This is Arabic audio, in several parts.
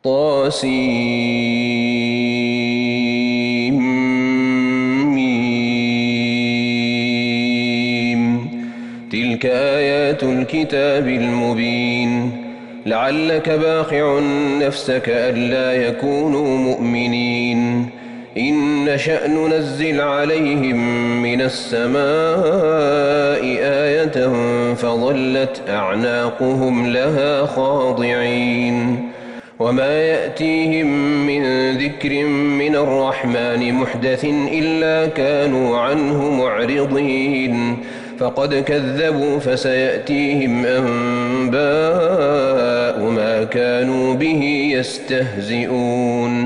طاسيم. تلك آيات الكتاب المبين. لعلك باخع نفسك ألا يكونوا مؤمنين. إن نشأ ننزل عليهم من السماء آية فظلت أعناقهم لها خاضعين. وما يأتيهم من ذكر من الرحمن محدث إلا كانوا عنه معرضين. فقد كذبوا فسيأتيهم أنباء ما كانوا به يستهزئون.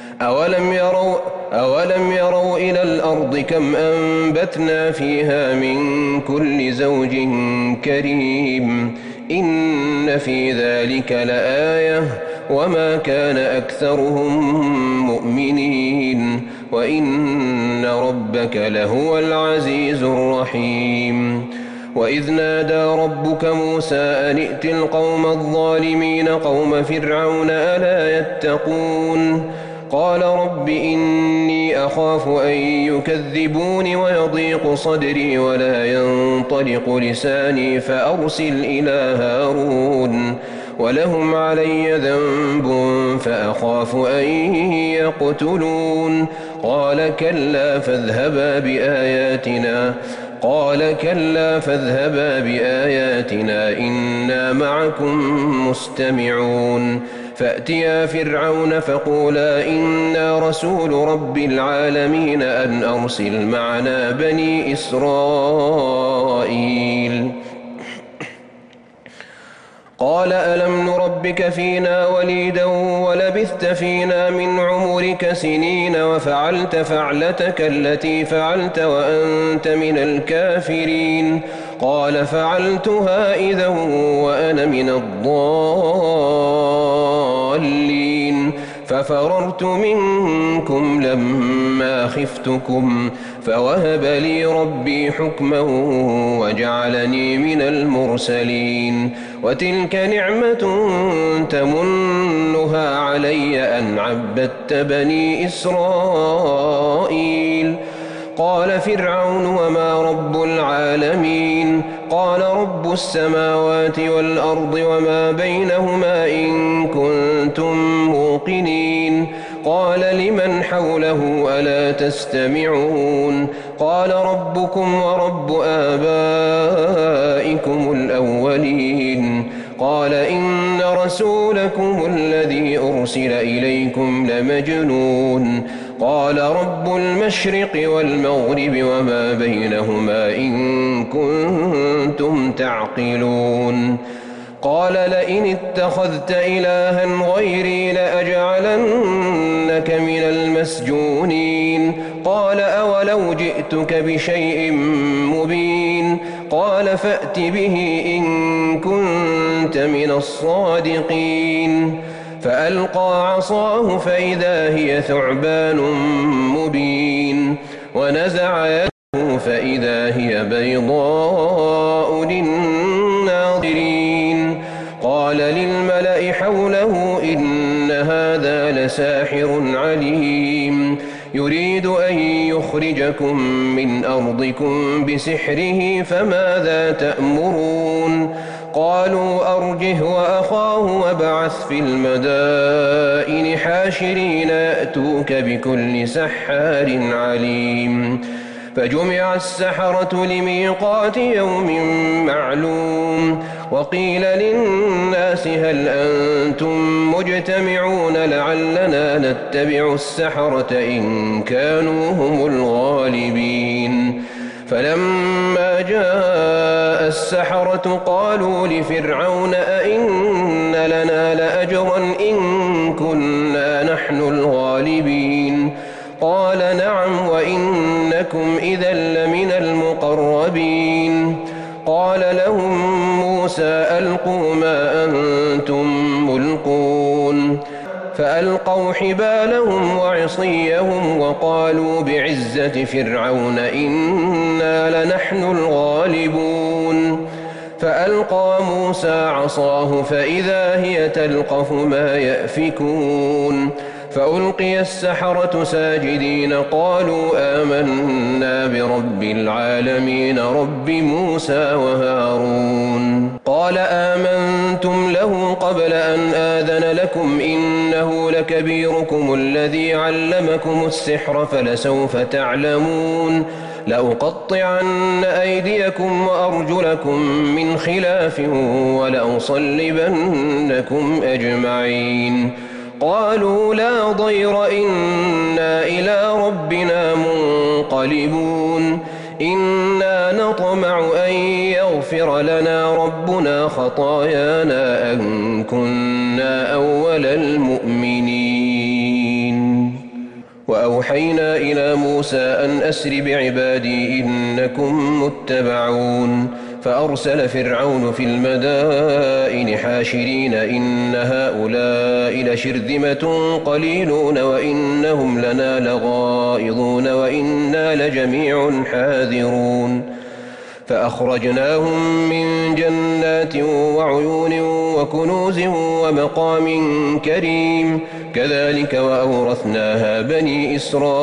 أولم يروا إلى الأرض كم أنبتنا فيها من كل زوج كريم. إن في ذلك لآية وما كان أكثرهم مؤمنين وإن ربك لهو العزيز الرحيم. وإذ نادى ربك موسى أن ائت القوم الظالمين قوم فرعون ألا يتقون. قال رب إني أخاف أن يكذبون ويضيق صدري ولا ينطلق لساني فأرسل إلى هارون ولهم علي ذنب فأخاف أن يقتلون. قال كلا فاذهبا بآياتنا إنا معكم مستمعون. فأتيا فرعون فقولا إنا رسول رب العالمين أن أرسل معنا بني إسرائيل. قال ألم نربك فينا وليدا ولبثت فينا من عمرك سنين وفعلت فعلتك التي فعلت وأنت من الكافرين. قال فعلتها إذا وأنا من الضالين. ففررت منكم لما خفتكم فوهب لي ربي حكما وجعلني من المرسلين. وتلك نعمة تمنها علي أن عبدت بني إسرائيل. قال فرعون وما رب العالمين. قال رب السماوات والأرض وما بينهما إن كنتم موقنين. قال لمن حوله ألا تستمعون. قال ربكم ورب آبائكم الأولين. قال إن رسولكم الذي أرسل إليكم لمجنون. قال رب المشرق والمغرب وما بينهما إن كنتم تعقلون. قال لئن اتخذت إلها غيري لأجعلنك من المسجونين. قال أولو جئتك بشيء مبين. قال فأت به إن كنت من الصادقين. فألقى عصاه فإذا هي ثعبان مبين. ونزع يده فإذا هي بيضاء للناظرين. قال للملأ حوله إن هذا لساحر عليم يريد أن يخرجكم من أرضكم بسحره فماذا تأمرون. قالوا أرجه وأخاه وابعث في المدائن حاشرين يأتوك بكل سحار عليم. فجمع السحرة لميقات يوم معلوم. وقيل للناس هل أنتم مجتمعون لعلنا نتبع السحرة إن كانوا هم الغالبين. فلما جاء السحرة قالوا لفرعون أئن لنا لأجرا إن كنا نحن الغالبين. قال نعم وإنكم إذا لمن المقربين. قال لهم موسى ألقوا ما أنتم ملقون. فألقوا حبالهم وعصيهم وقالوا بعزة فرعون إنا لنحن الغالبون. فألقى موسى عصاه فإذا هي تلقف ما يأفكون فألقي السحرة ساجدين قالوا آمنا برب العالمين رب موسى وهارون قال آمنتم له قبل أن آذن لكم إنه لكبيركم الذي علمكم السحر فلسوف تعلمون لأقطعن أيديكم وأرجلكم من خلاف ولأصلبنكم أجمعين قالوا لا ضير إنا إلى ربنا منقلبون إنا نطمع أن يغفر لنا ربنا خطايانا أن كنا أول المؤمنين وأوحينا إلى موسى أن أسر بعبادي إنكم متبعون فأرسل فرعون في المدائن حاشرين إن هؤلاء لشرذمة قليلون وإنهم لنا لغائظون وإنا لجميع حاذرون فأخرجناهم من جنات وعيون وكنوز ومقام كريم كذلك وأورثناها بني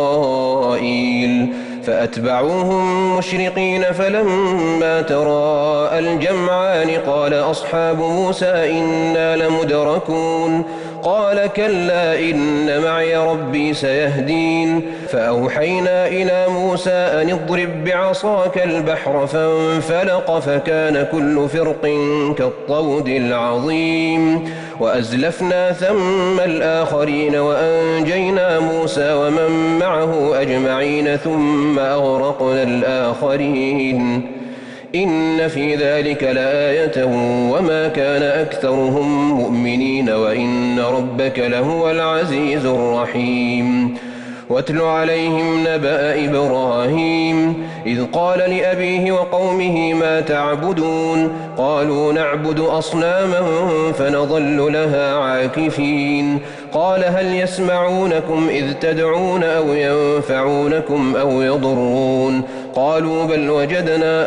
إسرائيل فأتبعوهم مشرقين فلما تراءى الجمعان قال أصحاب موسى إنا لمدركون قال كلا إن معي ربي سيهدين فأوحينا إلى موسى أن اضرب بعصاك البحر فانفلق فكان كل فرق كالطود العظيم وأزلفنا ثم الآخرين وأنجينا موسى ومن معه أجمعين ثم أغرقنا الآخرين إن في ذلك لآية وما كان أكثرهم مؤمنين وإن ربك لهو العزيز الرحيم واتل عليهم نبأ إبراهيم إذ قال لأبيه وقومه ما تعبدون قالوا نعبد أصناما فنظل لها عاكفين قال هل يسمعونكم إذ تدعون أو ينفعونكم أو يضرون قالوا بل وجدنا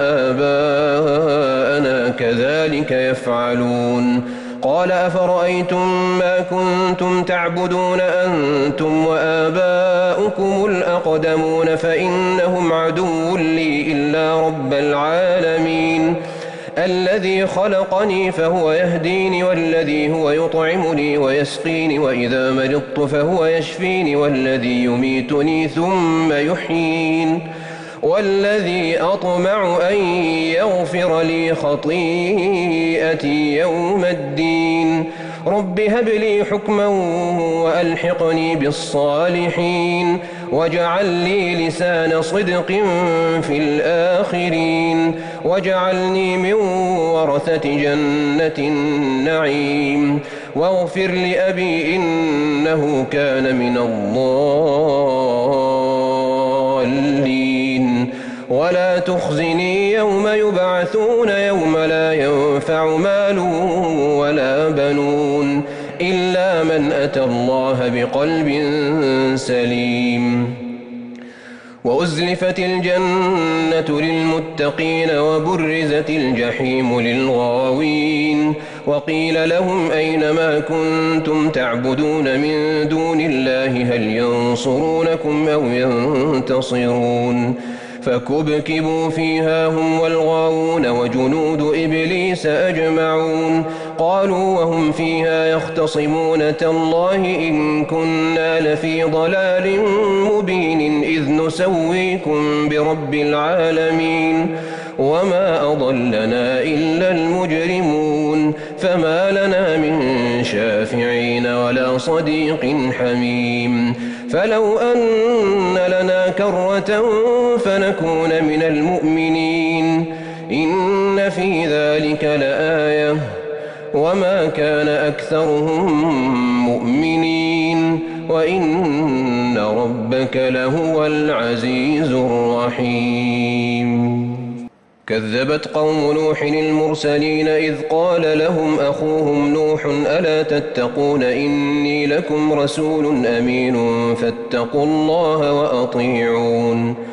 آباءنا كذلك يفعلون قال أفرأيتم ما كنتم تعبدون أنتم وآباؤكم الأقدمون فإنهم عدو لي إلا رب العالمين الذي خلقني فهو يهديني والذي هو يطعمني ويسقيني وإذا مرضت فهو يشفيني والذي يميتني ثم يحيين والذي أطمع أن يغفر لي خطيئتي يوم الدين رب هب لي حكما وألحقني بالصالحين واجعل لي لسان صدق في الآخرين واجعلني من ورثة جنة النعيم واغفر لأبي إنه كان من الضالين ولا تخزني يوم يبعثون يوم لا ينفع مال ولا بنون إلا من أتى الله بقلب سليم وأزلفت الجنة للمتقين وبرزت الجحيم للغاوين وقيل لهم أين ما كنتم تعبدون من دون الله هل ينصرونكم أو ينتصرون فكبكبوا فيها هم والغاوون وجنود إبليس أجمعون قالوا وهم فيها يختصمون تالله إن كنا لفي ضلال مبين إذ نسويكم برب العالمين وما أضلنا إلا المجرمون فما لنا من شافعين ولا صديق حميم فلو أن لنا كرة فنكون من المؤمنين إن في ذلك لآية وما كان أكثرهم مؤمنين وإن ربك لهو العزيز الرحيم كذبت قوم نوح المرسلين إذ قال لهم أخوهم نوح ألا تتقون إني لكم رسول أمين فاتقوا الله وأطيعون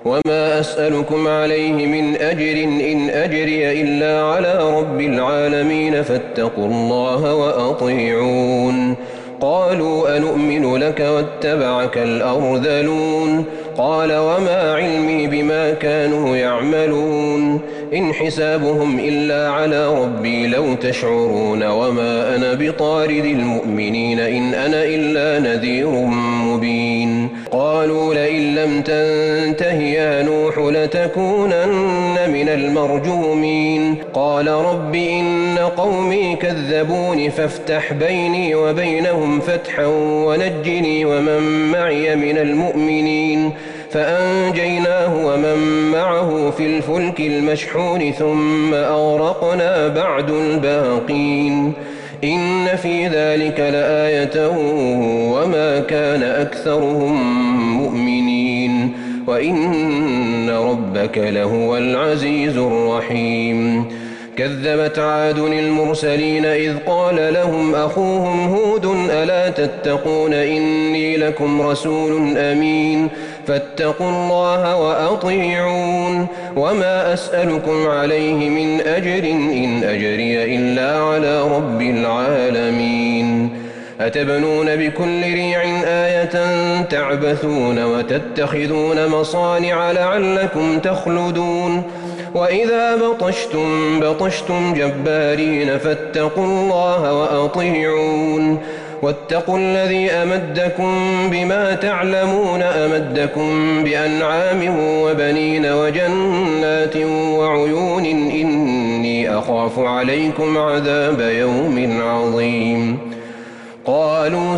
وما أسألكم عليه من أجر إن أجري إلا على رب العالمين فاتقوا الله وأطيعون قالوا أنؤمن لك واتبعك الأرذلون قال وما علمي بما كانوا يعملون إن حسابهم إلا على ربي لو تشعرون وما أنا بطارد المؤمنين إن أنا إلا نذير مبين قالوا لئن لم تنته يا نوح لتكونن من المرجومين قال رب إن قومي كذبون فافتح بيني وبينهم فتحا ونجني ومن معي من المؤمنين فأنجيناه ومن معه في الفلك المشحون ثم أغرقنا بعد الباقين إن في ذلك لآية وما كان أكثرهم مؤمنين وإن ربك لهو العزيز الرحيم كذبت عاد المرسلين إذ قال لهم أخوهم هود ألا تتقون إني لكم رسول أمين فاتقوا الله وأطيعون وما أسألكم عليه من أجر إن أجري إلا على رب العالمين أتبنون بكل ريع آية تعبثون وتتخذون مصانع لعلكم تخلدون وإذا بطشتم بطشتم جبارين فاتقوا الله وأطيعون واتقوا الذي أمدكم بما تعلمون أمدكم بأنعام وبنين وجنات وعيون إني أخاف عليكم عذاب يوم عظيم قالوا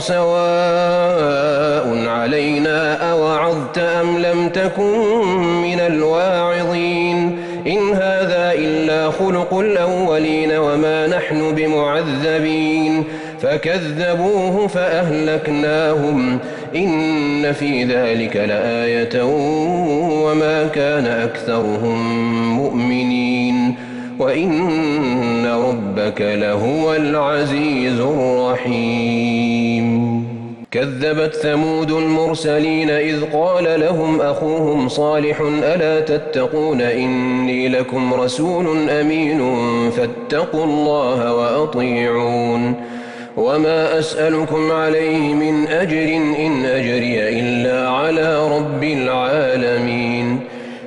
سواء علينا أوعظت أم لم تكن من الواعظين إن هذا إلا خلق الأولين وما نحن بمعذبين فكذبوه فأهلكناهم إن في ذلك لآية وما كان أكثرهم مؤمنين وإن ربك لهو العزيز الرحيم كذبت ثمود المرسلين إذ قال لهم أخوهم صالح ألا تتقون إني لكم رسول أمين فاتقوا الله وأطيعون وما أسألكم عليه من أجر إن أجري إلا على رب العالمين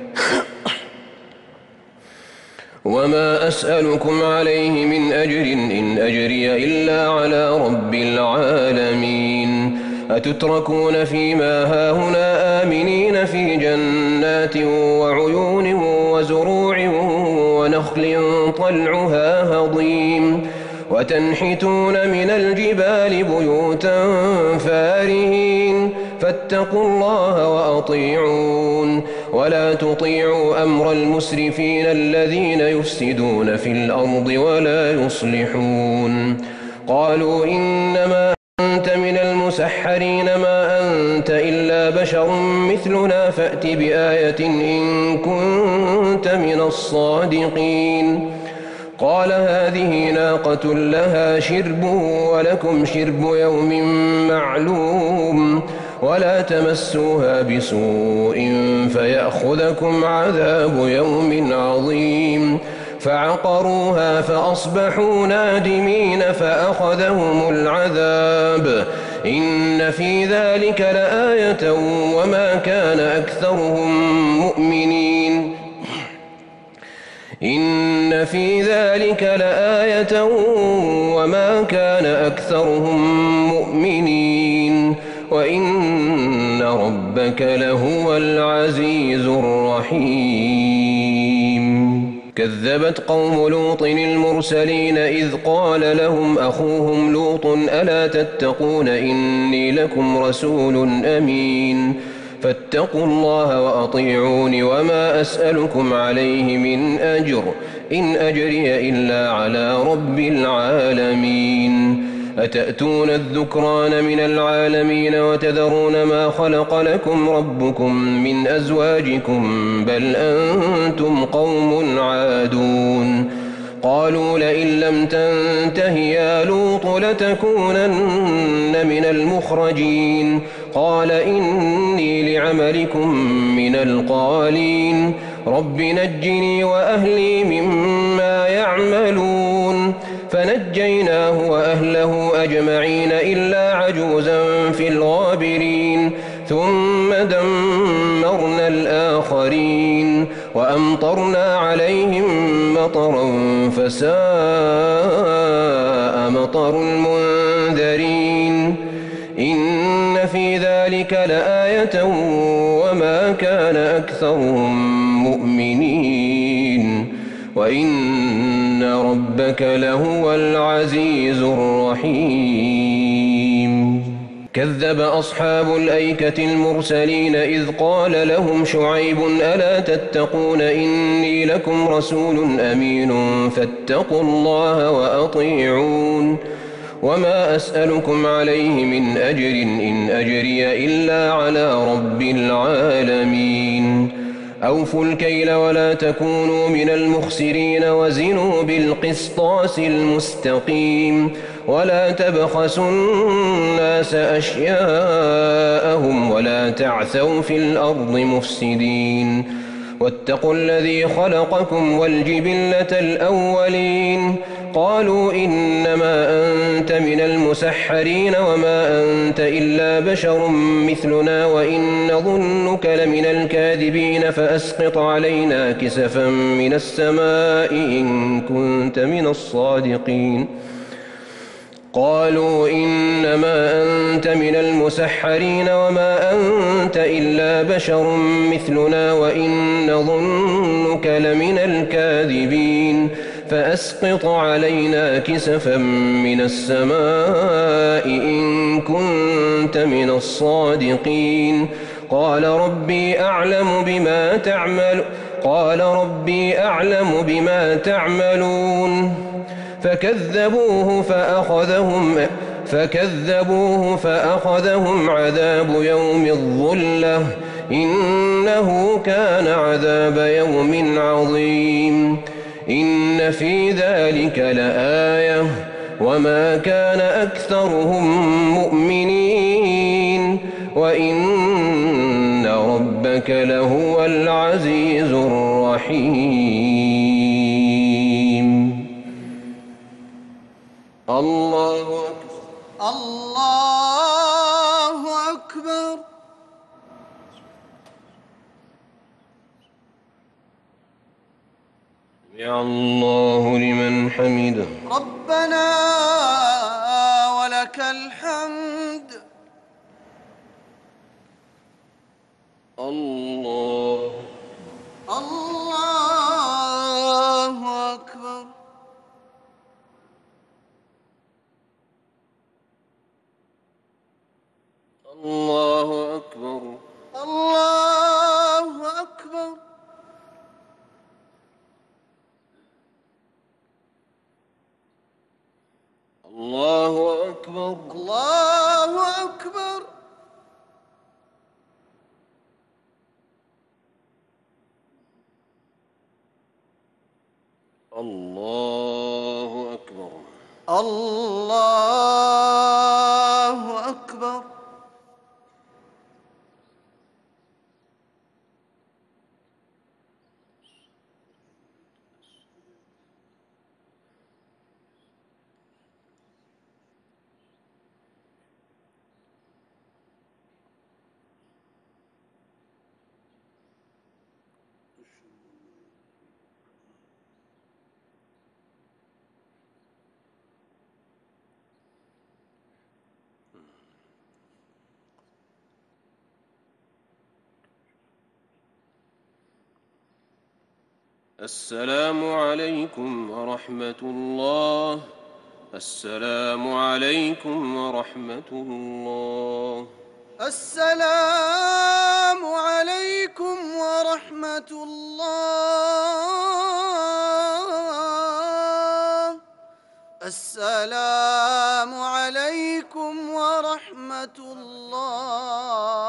وما أسألكم عليه من أجر إن أجري إلا على رب العالمين أتتركون فيما هاهنا آمنين في جنات وعيون وزروع ونخل طلعها هضيم وتنحتون من الجبال بيوتا فارهين فاتقوا الله وأطيعون ولا تطيعوا أمر المسرفين الذين يفسدون في الأرض ولا يصلحون قالوا إنما أنت من المسحرين ما أنت إلا بشر مثلنا فأت بآية إن كنت من الصادقين قال هذه ناقة لها شرب ولكم شرب يوم معلوم ولا تمسوها بسوء فيأخذكم عذاب يوم عظيم فعقروها فأصبحوا نادمين فأخذهم العذاب إن في ذلك لآية وما كان أكثرهم مؤمنين إن في ذلك لآية وما كان أكثرهم مؤمنين وإن ربك لهو العزيز الرحيم كذبت قوم لوط المرسلين إذ قال لهم أخوهم لوط ألا تتقون إني لكم رسول أمين فاتقوا الله وأطيعون وما أسألكم عليه من أجر إن أجري إلا على رب العالمين أتأتون الذكران من العالمين وتذرون ما خلق لكم ربكم من أزواجكم بل أنتم قوم عادون قالوا لئن لم تنته يا لوط لتكونن لتكونن من المخرجين قال إني لعملكم من القالين رب نجني وأهلي مما يعملون فنجيناه وأهله أجمعين إلا عجوزا في الغابرين ثم دمرنا الآخرين وأمطرنا عليهم مطرا فساء مطر المنذرين إن في ذلك لآية وما كان أكثرهم مؤمنين وإن ربك لهو العزيز الرحيم كذب أصحاب الأيكة المرسلين إذ قال لهم شعيب ألا تتقون إني لكم رسول أمين فاتقوا الله وأطيعون وما أسألكم عليه من أجر إن أجري إلا على رب العالمين أوفوا الكيل ولا تكونوا من المخسرين وزنوا بالقسطاس المستقيم ولا تبخسوا الناس أشياءهم ولا تعثوا في الأرض مفسدين واتقوا الذي خلقكم والجبلة الأولين قالوا إنما أنت من المسحرين وما أنت إلا بشر مثلنا وإن نظنك لمن الكاذبين فأسقط علينا كسفا من السماء إن كنت من الصادقين قالوا إنما أنت من المسحرين وما أنت إلا بشر مثلنا وإن نظنك لمن الكاذبين فأسقط علينا كسفا من السماء إن كنت من الصادقين قال ربي أعلم بما تعملون فكذبوه فأخذهم عذاب يوم الظلة إنه كان عذاب يوم عظيم إن في ذلك لآية وما كان أكثرهم مؤمنين وإن ربك لهو العزيز الرحيم الله أكبر الله أكبر سمع الله لمن حمده ربنا ولك الحمد الله الله أكبر الله أكبر الله أكبر الله أكبر الله أكبر الله أكبر الله أكبر السلام عليكم ورحمة الله السلام عليكم ورحمة الله السلام عليكم ورحمة الله السلام عليكم ورحمة الله